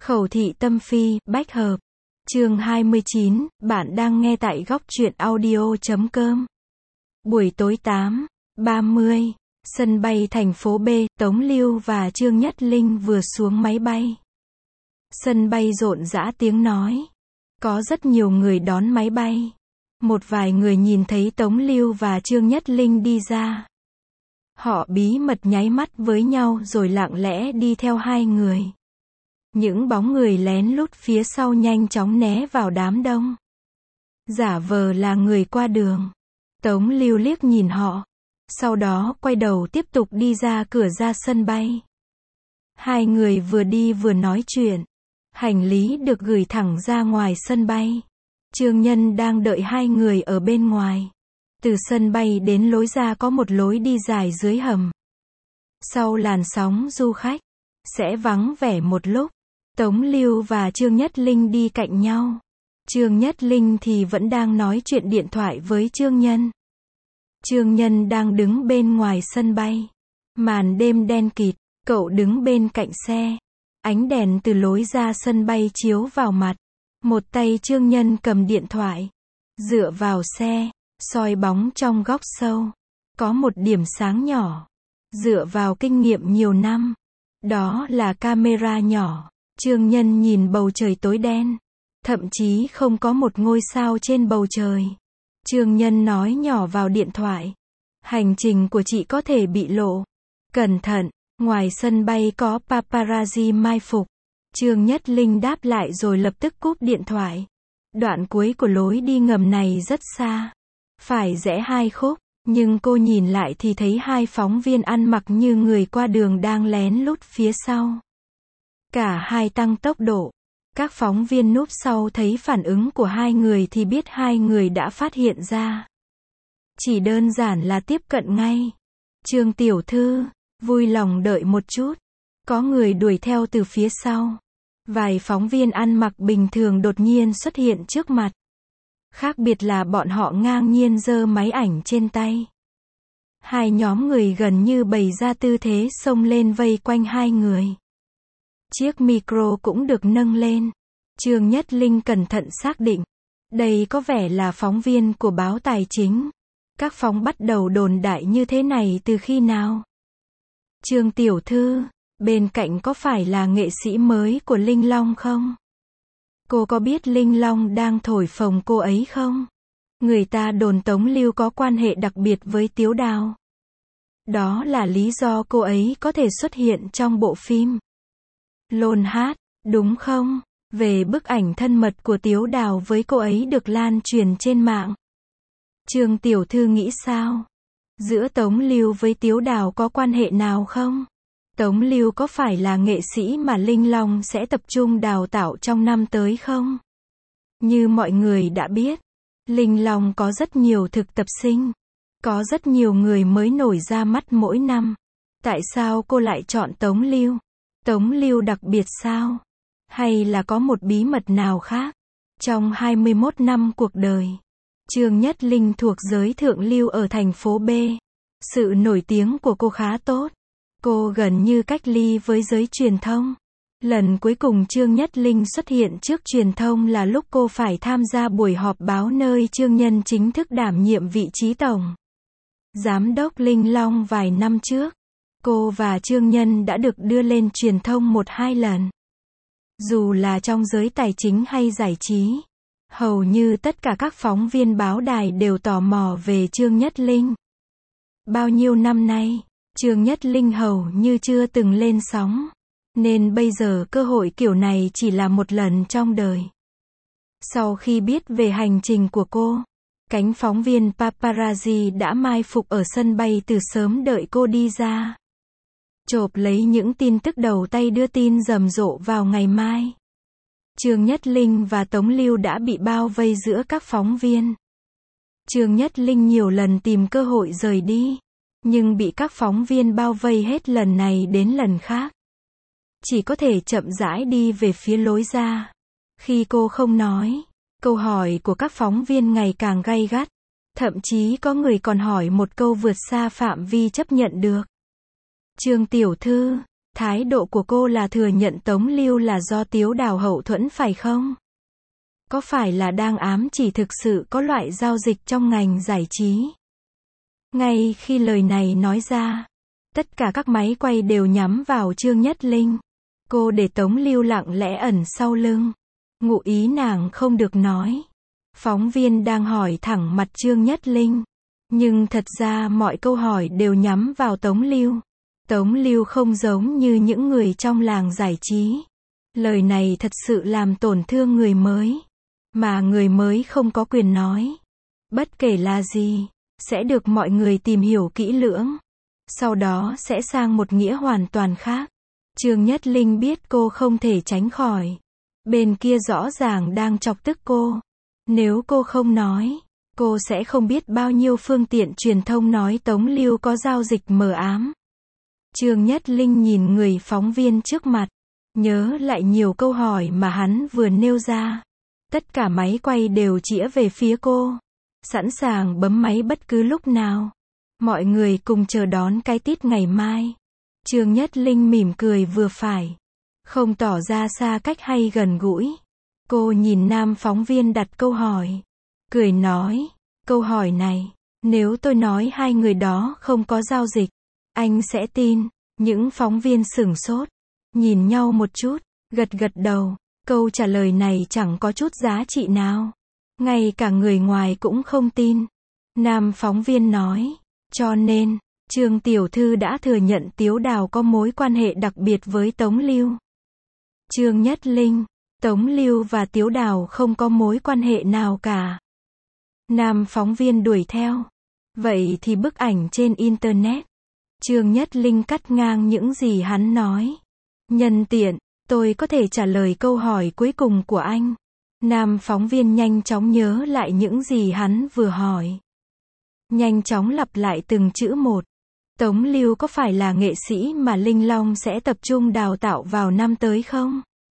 Khẩu thị tâm phi, bách hợp. Chương 29, bạn đang nghe tại góc truyện audio.com. Buổi tối 8:30, sân bay thành phố B, Tống Lưu và Trương Nhất Linh vừa xuống máy bay. Sân bay rộn rã tiếng nói. Có rất nhiều người đón máy bay. Một vài người nhìn thấy Tống Lưu và Trương Nhất Linh đi ra. Họ bí mật nháy mắt với nhau rồi lặng lẽ đi theo hai người. Những bóng người lén lút phía sau nhanh chóng né vào đám đông. Giả vờ là người qua đường. Tống Lưu liếc nhìn họ. Sau đó quay đầu tiếp tục đi ra cửa ra sân bay. Hai người vừa đi vừa nói chuyện. Hành lý được gửi thẳng ra ngoài sân bay. Trương Nhân đang đợi hai người ở bên ngoài. Từ sân bay đến lối ra có một lối đi dài dưới hầm. Sau làn sóng du khách, sẽ vắng vẻ một lúc. Tống Lưu và Trương Nhất Linh đi cạnh nhau. Trương Nhất Linh thì vẫn đang nói chuyện điện thoại với Trương Nhân. Trương Nhân đang đứng bên ngoài sân bay. Màn đêm đen kịt, cậu đứng bên cạnh xe. Ánh đèn từ lối ra sân bay chiếu vào mặt. Một tay Trương Nhân cầm điện thoại. Dựa vào xe, soi bóng trong góc sâu. Có một điểm sáng nhỏ. Dựa vào kinh nghiệm nhiều năm. Đó là camera nhỏ. Trương Nhân nhìn bầu trời tối đen. Thậm chí không có một ngôi sao trên bầu trời. Trương Nhân nói nhỏ vào điện thoại. Hành trình của chị có thể bị lộ. Cẩn thận, ngoài sân bay có paparazzi mai phục. Trương Nhất Linh đáp lại rồi lập tức cúp điện thoại. Đoạn cuối của lối đi ngầm này rất xa. Phải rẽ 2 khúc. Nhưng cô nhìn lại thì thấy hai phóng viên ăn mặc như người qua đường đang lén lút phía sau. Cả hai tăng tốc độ. Các phóng viên núp sau thấy phản ứng của hai người thì biết hai người đã phát hiện ra. Chỉ đơn giản là tiếp cận ngay. Trương tiểu thư, vui lòng đợi một chút. Có người đuổi theo từ phía sau. Vài phóng viên ăn mặc bình thường đột nhiên xuất hiện trước mặt. Khác biệt là bọn họ ngang nhiên giơ máy ảnh trên tay. Hai nhóm người gần như bày ra tư thế xông lên vây quanh hai người. Chiếc micro cũng được nâng lên. Trương Nhất Linh cẩn thận xác định. Đây có vẻ là phóng viên của báo Tài chính. Các phóng bắt đầu đồn đại như thế này từ khi nào? Trương tiểu thư, bên cạnh có phải là nghệ sĩ mới của Linh Long không? Cô có biết Linh Long đang thổi phồng cô ấy không? Người ta đồn Tống Lưu có quan hệ đặc biệt với Tiếu Đào. Đó là lý do cô ấy có thể xuất hiện trong bộ phim Lôn Hát, đúng không? Về bức ảnh thân mật của Tiếu Đào với cô ấy được lan truyền trên mạng. Trương tiểu thư nghĩ sao? Giữa Tống Lưu với Tiếu Đào có quan hệ nào không? Tống Lưu có phải là nghệ sĩ mà Linh Long sẽ tập trung đào tạo trong năm tới không? Như mọi người đã biết, Linh Long có rất nhiều thực tập sinh. Có rất nhiều người mới nổi ra mắt mỗi năm. Tại sao cô lại chọn Tống Lưu? Tống Lưu đặc biệt sao? Hay là có một bí mật nào khác? Trong 21 năm cuộc đời, Trương Nhất Linh thuộc giới thượng lưu ở thành phố B. Sự nổi tiếng của cô khá tốt. Cô gần như cách ly với giới truyền thông. Lần cuối cùng Trương Nhất Linh xuất hiện trước truyền thông là lúc cô phải tham gia buổi họp báo nơi Trương Nhân chính thức đảm nhiệm vị trí tổng giám đốc Linh Long vài năm trước. Cô và Trương Nhân đã được đưa lên truyền thông 1-2 lần. Dù là trong giới tài chính hay giải trí, hầu như tất cả các phóng viên báo đài đều tò mò về Trương Nhất Linh. Bao nhiêu năm nay, Trương Nhất Linh hầu như chưa từng lên sóng. Nên bây giờ cơ hội kiểu này chỉ là một lần trong đời. Sau khi biết về hành trình của cô, cánh phóng viên paparazzi đã mai phục ở sân bay từ sớm đợi cô đi ra. Chộp lấy những tin tức đầu tay đưa tin rầm rộ vào ngày mai. Trương Nhất Linh và Tống Lưu đã bị bao vây giữa các phóng viên. Trương Nhất Linh nhiều lần tìm cơ hội rời đi, nhưng bị các phóng viên bao vây hết lần này đến lần khác. Chỉ có thể chậm rãi đi về phía lối ra. Khi cô không nói, câu hỏi của các phóng viên ngày càng gay gắt. Thậm chí có người còn hỏi một câu vượt xa phạm vi chấp nhận được. Trương tiểu thư, Thái độ của cô là thừa nhận Tống Lưu là do Tiếu Đào hậu thuẫn phải không? Có phải là đang ám chỉ thực sự có loại giao dịch trong ngành giải trí? Ngay khi lời này nói ra, tất cả các máy quay đều nhắm vào Trương Nhất Linh. Cô để Tống Lưu lặng lẽ ẩn sau lưng. Ngụ ý nàng không được nói. Phóng viên đang hỏi thẳng mặt Trương Nhất Linh. Nhưng thật ra mọi câu hỏi đều nhắm vào Tống Lưu. Tống Lưu không giống như những người trong làng giải trí. Lời này thật sự làm tổn thương người mới. Mà người mới không có quyền nói. Bất kể là gì, sẽ được mọi người tìm hiểu kỹ lưỡng. Sau đó sẽ sang một nghĩa hoàn toàn khác. Trương Nhất Linh biết cô không thể tránh khỏi. Bên kia rõ ràng đang chọc tức cô. Nếu cô không nói, cô sẽ không biết bao nhiêu phương tiện truyền thông nói Tống Lưu có giao dịch mờ ám. Trương Nhất Linh nhìn người phóng viên trước mặt, nhớ lại nhiều câu hỏi mà hắn vừa nêu ra. Tất cả máy quay đều chĩa về phía cô, sẵn sàng bấm máy bất cứ lúc nào. Mọi người cùng chờ đón cái tít ngày mai. Trương Nhất Linh mỉm cười vừa phải, không tỏ ra xa cách hay gần gũi. Cô nhìn nam phóng viên đặt câu hỏi, cười nói, câu hỏi này, nếu tôi nói hai người đó không có giao dịch, anh sẽ tin? Những phóng viên sửng sốt, nhìn nhau một chút, gật gật đầu. Câu trả lời này chẳng có chút giá trị nào. Ngay cả người ngoài cũng không tin. Nam phóng viên nói, cho nên, Trương tiểu thư đã thừa nhận Tiếu Đào có mối quan hệ đặc biệt với Tống Lưu. Trương Nhất Linh, Tống Lưu và Tiếu Đào không có mối quan hệ nào cả. Nam phóng viên đuổi theo. Vậy thì bức ảnh trên Internet. Trương Nhất Linh cắt ngang những gì hắn nói. Nhân tiện, tôi có thể trả lời câu hỏi cuối cùng của anh. Nam phóng viên nhanh chóng nhớ lại những gì hắn vừa hỏi. Nhanh chóng lặp lại từng chữ một. Tống Lưu có phải là nghệ sĩ mà Linh Long sẽ tập trung đào tạo vào năm tới không?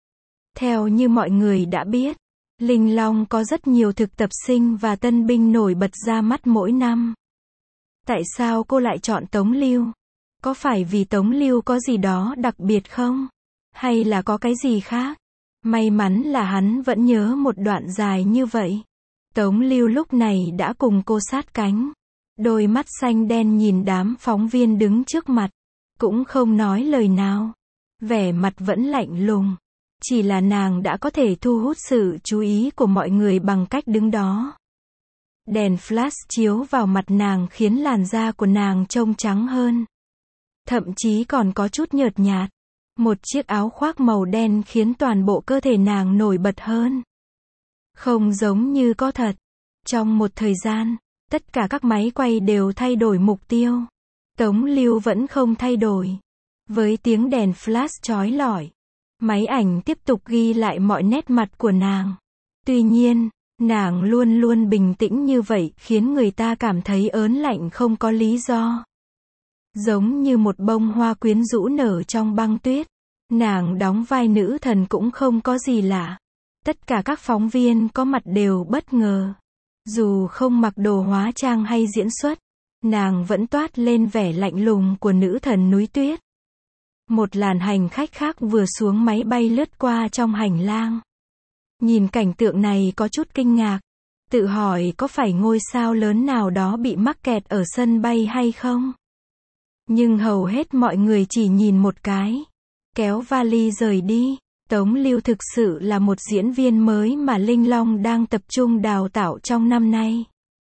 Theo như mọi người đã biết, Linh Long có rất nhiều thực tập sinh và tân binh nổi bật ra mắt mỗi năm. Tại sao cô lại chọn Tống Lưu? Có phải vì Tống Lưu có gì đó đặc biệt không? Hay là có cái gì khác? May mắn là hắn vẫn nhớ một đoạn dài như vậy. Tống Lưu lúc này đã cùng cô sát cánh. Đôi mắt xanh đen nhìn đám phóng viên đứng trước mặt. Cũng không nói lời nào. Vẻ mặt vẫn lạnh lùng. Chỉ là nàng đã có thể thu hút sự chú ý của mọi người bằng cách đứng đó. Đèn flash chiếu vào mặt nàng khiến làn da của nàng trông trắng hơn. Thậm chí còn có chút nhợt nhạt. Một chiếc áo khoác màu đen khiến toàn bộ cơ thể nàng nổi bật hơn. Không giống như có thật. Trong một thời gian, tất cả các máy quay đều thay đổi mục tiêu. Tống Lưu vẫn không thay đổi. Với tiếng đèn flash chói lọi, máy ảnh tiếp tục ghi lại mọi nét mặt của nàng. Tuy nhiên, nàng luôn luôn bình tĩnh như vậy khiến người ta cảm thấy ớn lạnh không có lý do. Giống như một bông hoa quyến rũ nở trong băng tuyết. Nàng đóng vai nữ thần cũng không có gì lạ. Tất cả các phóng viên có mặt đều bất ngờ. Dù không mặc đồ hóa trang hay diễn xuất, nàng vẫn toát lên vẻ lạnh lùng của nữ thần núi tuyết. Một làn hành khách khác vừa xuống máy bay lướt qua trong hành lang. Nhìn cảnh tượng này có chút kinh ngạc. Tự hỏi có phải ngôi sao lớn nào đó bị mắc kẹt ở sân bay hay không? Nhưng hầu hết mọi người chỉ nhìn một cái. Kéo vali rời đi. Tống Lưu thực sự là một diễn viên mới mà Linh Long đang tập trung đào tạo trong năm nay.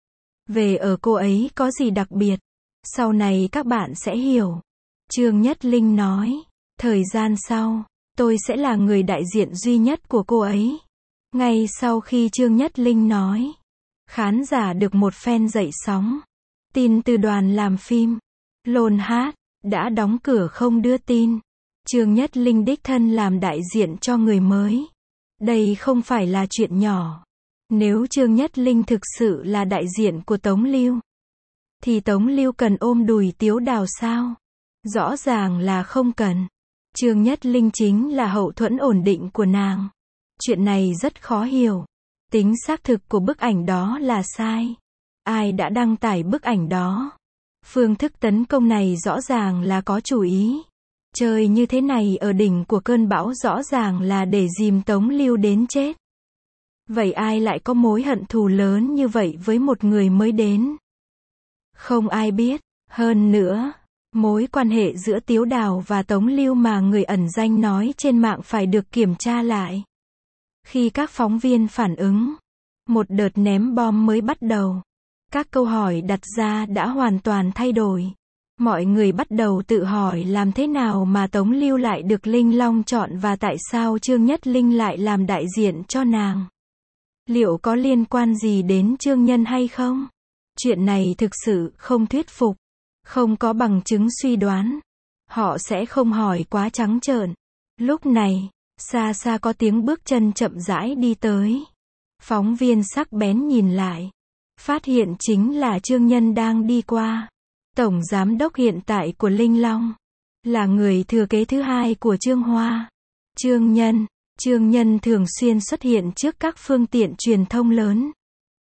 Về ở cô ấy có gì đặc biệt? Sau này các bạn sẽ hiểu. Trương Nhất Linh nói. Thời gian sau, tôi sẽ là người đại diện duy nhất của cô ấy. Ngay sau khi Trương Nhất Linh nói, khán giả được một phen dậy sóng. Tin từ đoàn làm phim Lôn Hát đã đóng cửa không đưa tin. Trương Nhất Linh đích thân làm đại diện cho người mới. Đây không phải là chuyện nhỏ. Nếu Trương Nhất Linh thực sự là đại diện của Tống Lưu, thì Tống Lưu cần ôm đùi Tiếu Đào sao? Rõ ràng là không cần. Trương Nhất Linh chính là hậu thuẫn ổn định của nàng. Chuyện này rất khó hiểu. Tính xác thực của bức ảnh đó là sai. Ai đã đăng tải bức ảnh đó? Phương thức tấn công này rõ ràng là có chủ ý. Chơi như thế này ở đỉnh của cơn bão rõ ràng là để dìm Tống Lưu đến chết. Vậy ai lại có mối hận thù lớn như vậy với một người mới đến? Không ai biết. Hơn nữa, mối quan hệ giữa Tiếu Đào và Tống Lưu mà người ẩn danh nói trên mạng phải được kiểm tra lại. Khi các phóng viên phản ứng, một đợt ném bom mới bắt đầu. Các câu hỏi đặt ra đã hoàn toàn thay đổi. Mọi người bắt đầu tự hỏi làm thế nào mà Tống Lưu lại được Linh Long chọn và tại sao Trương Nhất Linh lại làm đại diện cho nàng. Liệu có liên quan gì đến Trương Nhân hay không? Chuyện này thực sự không thuyết phục. Không có bằng chứng suy đoán. Họ sẽ không hỏi quá trắng trợn. Lúc này, xa xa có tiếng bước chân chậm rãi đi tới. Phóng viên sắc bén nhìn lại. Phát hiện chính là Trương Nhân đang đi qua. Tổng giám đốc hiện tại của Linh Long. Là người thừa kế thứ hai của Trương Hoa. Trương Nhân thường xuyên xuất hiện trước các phương tiện truyền thông lớn.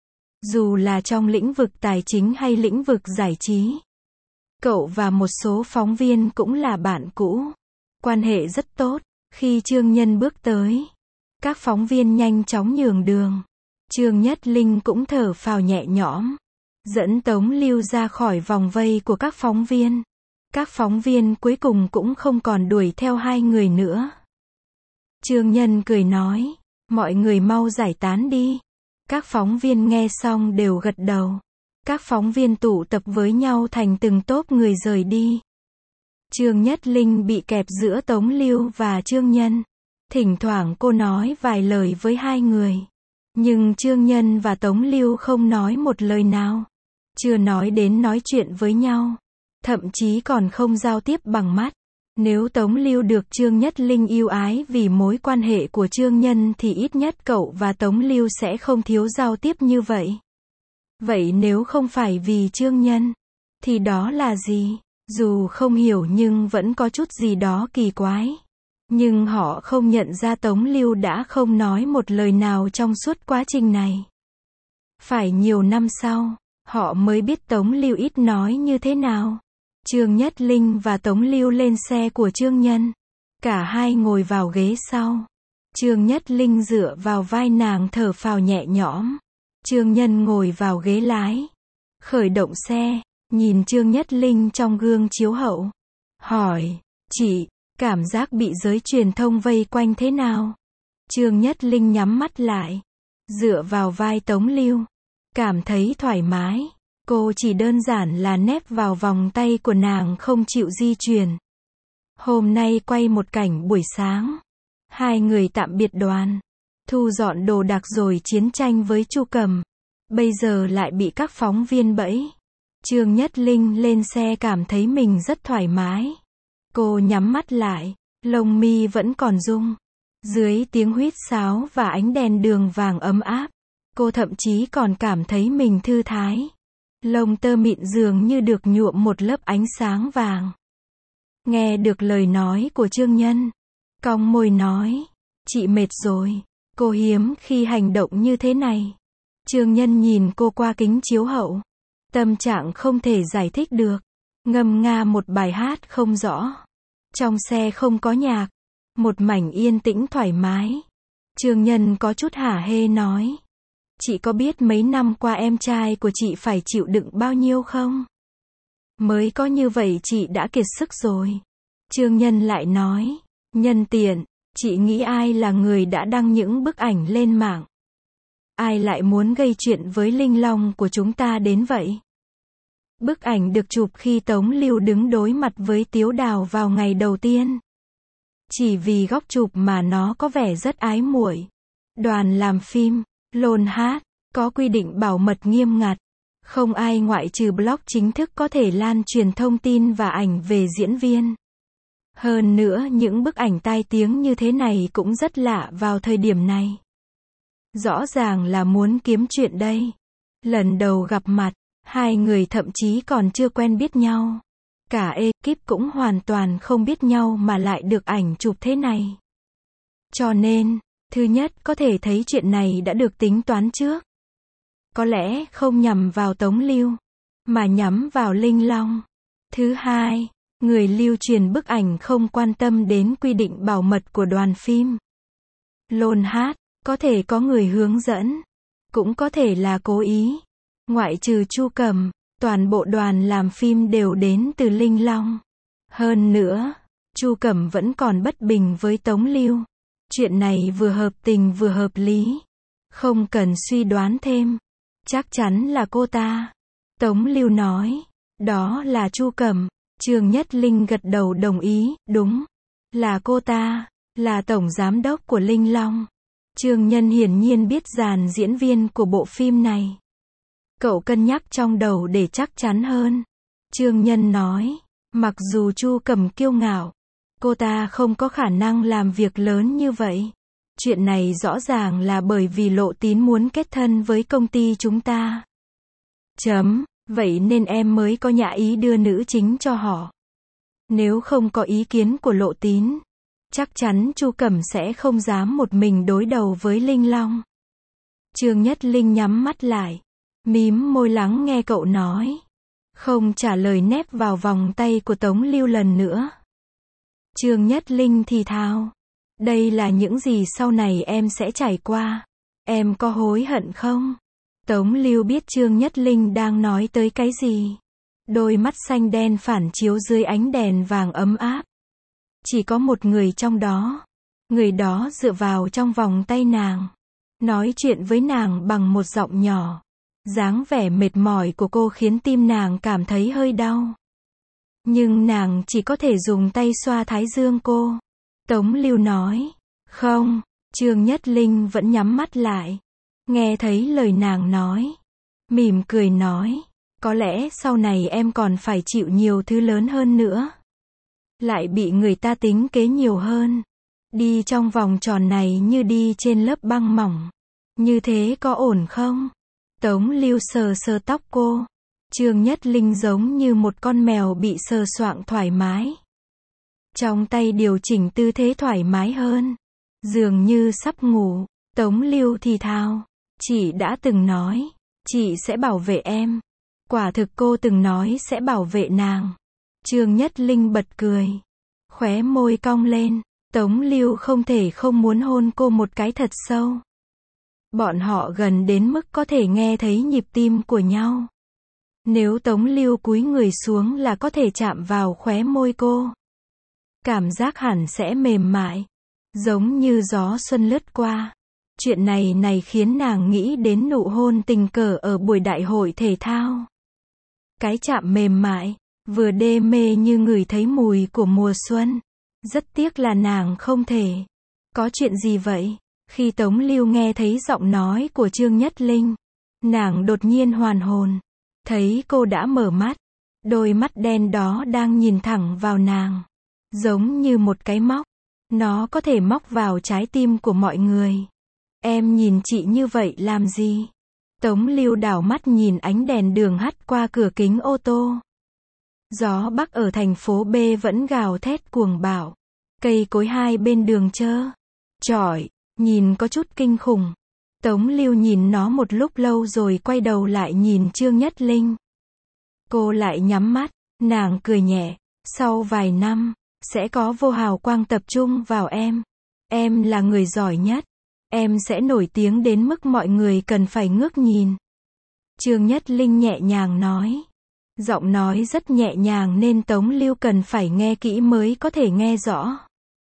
Dù là trong lĩnh vực tài chính hay lĩnh vực giải trí. Cậu và một số phóng viên cũng là bạn cũ. Quan hệ rất tốt. Khi Trương Nhân bước tới, các phóng viên nhanh chóng nhường đường. Trương Nhất Linh cũng thở phào nhẹ nhõm. Dẫn Tống Lưu ra khỏi vòng vây của các phóng viên. Các phóng viên cuối cùng cũng không còn đuổi theo hai người nữa. Trương Nhân cười nói, mọi người mau giải tán đi. Các phóng viên nghe xong đều gật đầu. Các phóng viên tụ tập với nhau thành từng tốp người rời đi. Trương Nhất Linh bị kẹp giữa Tống Lưu và Trương Nhân. Thỉnh thoảng cô nói vài lời với hai người. Nhưng Trương Nhân và Tống Lưu không nói một lời nào. Chưa nói đến nói chuyện với nhau. Thậm chí còn không giao tiếp bằng mắt. Nếu Tống Lưu được Trương Nhất Linh yêu ái vì mối quan hệ của Trương Nhân thì ít nhất cậu và Tống Lưu sẽ không thiếu giao tiếp như vậy. Vậy nếu không phải vì Trương Nhân, thì đó là gì? Dù không hiểu nhưng vẫn có chút gì đó kỳ quái. Nhưng họ không nhận ra Tống Lưu đã không nói một lời nào trong suốt quá trình này. Phải nhiều năm sau, họ mới biết Tống Lưu ít nói như thế nào. Trương Nhất Linh và Tống Lưu lên xe của Trương Nhân. Cả hai ngồi vào ghế sau. Trương Nhất Linh dựa vào vai nàng thở phào nhẹ nhõm. Trương Nhân ngồi vào ghế lái. Khởi động xe, nhìn Trương Nhất Linh trong gương chiếu hậu. Hỏi, chị, cảm giác bị giới truyền thông vây quanh thế nào? Trương Nhất Linh nhắm mắt lại. Dựa vào vai Tống Lưu. Cảm thấy thoải mái. Cô chỉ đơn giản là nép vào vòng tay của nàng không chịu di chuyển. Hôm nay quay một cảnh buổi sáng. Hai người tạm biệt đoàn. Thu dọn đồ đạc rồi chiến tranh với Chu Cầm. Bây giờ lại bị các phóng viên bẫy. Trương Nhất Linh lên xe cảm thấy mình rất thoải mái. Cô nhắm mắt lại. Lông mi vẫn còn rung. Dưới tiếng huýt sáo và ánh đèn đường vàng ấm áp. Cô thậm chí còn cảm thấy mình thư thái. Lông tơ mịn dường như được nhuộm một lớp ánh sáng vàng. Nghe được lời nói của Trương Nhân. Cong môi nói. Chị mệt rồi. Cô hiếm khi hành động như thế này. Trương Nhân nhìn cô qua kính chiếu hậu. Tâm trạng không thể giải thích được. Ngâm nga một bài hát không rõ. Trong xe không có nhạc. Một mảnh yên tĩnh thoải mái. Trương Nhân có chút hả hê nói. Chị có biết mấy năm qua em trai của chị phải chịu đựng bao nhiêu không? Mới có như vậy chị đã kiệt sức rồi. Trương Nhân lại nói. Nhân tiện, chị nghĩ ai là người đã đăng những bức ảnh lên mạng? Ai lại muốn gây chuyện với Linh Long của chúng ta đến vậy? Bức ảnh được chụp khi Tống Lưu đứng đối mặt với Tiếu Đào vào ngày đầu tiên. Chỉ vì góc chụp mà nó có vẻ rất ái muội. Đoàn làm phim, lồn hát, có quy định bảo mật nghiêm ngặt. Không ai ngoại trừ blog chính thức có thể lan truyền thông tin và ảnh về diễn viên. Hơn nữa những bức ảnh tai tiếng như thế này cũng rất lạ vào thời điểm này. Rõ ràng là muốn kiếm chuyện đây. Lần đầu gặp mặt, hai người thậm chí còn chưa quen biết nhau. Cả ekip cũng hoàn toàn không biết nhau mà lại được ảnh chụp thế này. Cho nên, thứ nhất có thể thấy chuyện này đã được tính toán trước. Có lẽ không nhằm vào Tống Lưu, mà nhắm vào Linh Long. Thứ hai, Người lưu truyền bức ảnh không quan tâm đến quy định bảo mật của đoàn phim. Lôn hát, có thể có người hướng dẫn, cũng có thể là cố ý. Ngoại trừ Chu Cẩm, toàn bộ đoàn làm phim đều đến từ Linh Long. Hơn nữa, Chu Cẩm vẫn còn bất bình với Tống Lưu. Chuyện này vừa hợp tình vừa hợp lý. Không cần suy đoán thêm. Chắc chắn là cô ta. Tống Lưu nói. Đó là Chu Cẩm. Trương Nhất Linh gật đầu đồng ý. Đúng. Là cô ta. Là tổng giám đốc của Linh Long. Trương Nhân hiển nhiên biết dàn diễn viên của bộ phim này. Cậu cân nhắc trong đầu để chắc chắn hơn. Trương Nhân nói. Mặc dù Chu Cẩm kiêu ngạo, cô ta không có khả năng làm việc lớn như vậy. Chuyện này rõ ràng là bởi vì Lộ Tín muốn kết thân với công ty chúng ta. Vậy nên em mới có nhã ý đưa nữ chính cho họ. Nếu không có ý kiến của Lộ Tín, chắc chắn Chu Cẩm sẽ không dám một mình đối đầu với Linh Long. Trương Nhất Linh nhắm mắt lại, mím môi lắng nghe cậu nói. Không trả lời, nép vào vòng tay của Tống Lưu lần nữa. Trương Nhất Linh thì thào. Đây là những gì sau này em sẽ trải qua. Em có hối hận không? Tống Lưu biết Trương Nhất Linh đang nói tới cái gì. Đôi mắt xanh đen phản chiếu dưới ánh đèn vàng ấm áp. Chỉ có một người trong đó. Người đó dựa vào trong vòng tay nàng. Nói chuyện với nàng bằng một giọng nhỏ. Dáng vẻ mệt mỏi của cô khiến tim nàng cảm thấy hơi đau. Nhưng nàng chỉ có thể dùng tay xoa thái dương cô. Tống Lưu nói. Không, Trương Nhất Linh vẫn nhắm mắt lại. Nghe thấy lời nàng nói. Mỉm cười nói. Có lẽ sau này em còn phải chịu nhiều thứ lớn hơn nữa. Lại bị người ta tính kế nhiều hơn. Đi trong vòng tròn này như đi trên lớp băng mỏng. Như thế có ổn không? Tống Lưu sờ sờ tóc cô. Trương Nhất Linh giống như một con mèo bị sờ soạng thoải mái. Trong tay điều chỉnh tư thế thoải mái hơn. Dường như sắp ngủ. Tống Lưu thì thào. Chị đã từng nói. Chị sẽ bảo vệ em. Quả thực cô từng nói sẽ bảo vệ nàng. Trương Nhất Linh bật cười. Khóe môi cong lên. Tống Lưu không thể không muốn hôn cô một cái thật sâu. Bọn họ gần đến mức có thể nghe thấy nhịp tim của nhau. Nếu Tống Lưu cúi người xuống là có thể chạm vào khóe môi cô. Cảm giác hẳn sẽ mềm mại. Giống như gió xuân lướt qua. Chuyện này khiến nàng nghĩ đến nụ hôn tình cờ ở buổi đại hội thể thao. Cái chạm mềm mại, vừa đê mê như ngửi thấy mùi của mùa xuân. Rất tiếc là nàng không thể. Có chuyện gì vậy? Khi Tống Lưu nghe thấy giọng nói của Trương Nhất Linh, nàng đột nhiên hoàn hồn. Thấy cô đã mở mắt. Đôi mắt đen đó đang nhìn thẳng vào nàng. Giống như một cái móc. Nó có thể móc vào trái tim của mọi người. Em nhìn chị như vậy làm gì? Tống Lưu đảo mắt nhìn ánh đèn đường hắt qua cửa kính ô tô. Gió bắc ở thành phố B vẫn gào thét cuồng bạo. Cây cối hai bên đường trơ trọi, nhìn có chút kinh khủng. Tống Lưu nhìn nó một lúc lâu rồi quay đầu lại nhìn Trương Nhất Linh. Cô lại nhắm mắt, nàng cười nhẹ. Sau vài năm, sẽ có vô hào quang tập trung vào em. Em là người giỏi nhất. Em sẽ nổi tiếng đến mức mọi người cần phải ngước nhìn. Trương Nhất Linh nhẹ nhàng nói. Giọng nói rất nhẹ nhàng nên Tống Lưu cần phải nghe kỹ mới có thể nghe rõ.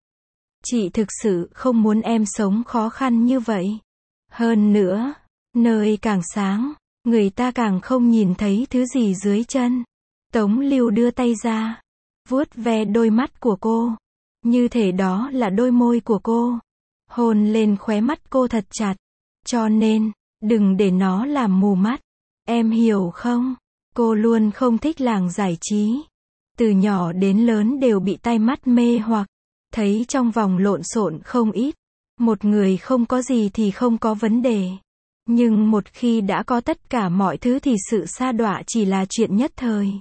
Chị thực sự không muốn em sống khó khăn như vậy. Hơn nữa, nơi càng sáng, người ta càng không nhìn thấy thứ gì dưới chân. Tống Lưu đưa tay ra, vuốt ve đôi mắt của cô. Như thể đó là đôi môi của cô. Hôn lên khóe mắt cô thật chặt. Cho nên, đừng để nó làm mù mắt. Em hiểu không? Cô luôn không thích làng giải trí. Từ nhỏ đến lớn đều bị tai mắt mê hoặc. Thấy trong vòng lộn xộn không ít. Một người không có gì thì không có vấn đề. Nhưng một khi đã có tất cả mọi thứ thì sự sa đọa chỉ là chuyện nhất thời.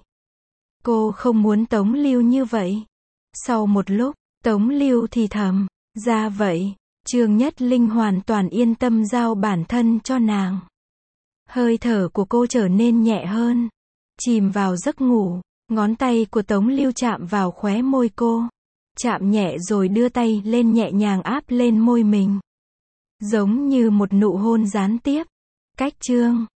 Cô không muốn Tống Lưu như vậy. Sau một lúc, Tống Lưu thì thầm. Ra vậy, Trương Nhất Linh hoàn toàn yên tâm giao bản thân cho nàng. Hơi thở của cô trở nên nhẹ hơn. Chìm vào giấc ngủ. Ngón tay của Tống Lưu chạm vào khóe môi cô. Chạm nhẹ rồi đưa tay lên nhẹ nhàng áp lên môi mình. Giống như một nụ hôn gián tiếp. Cách chương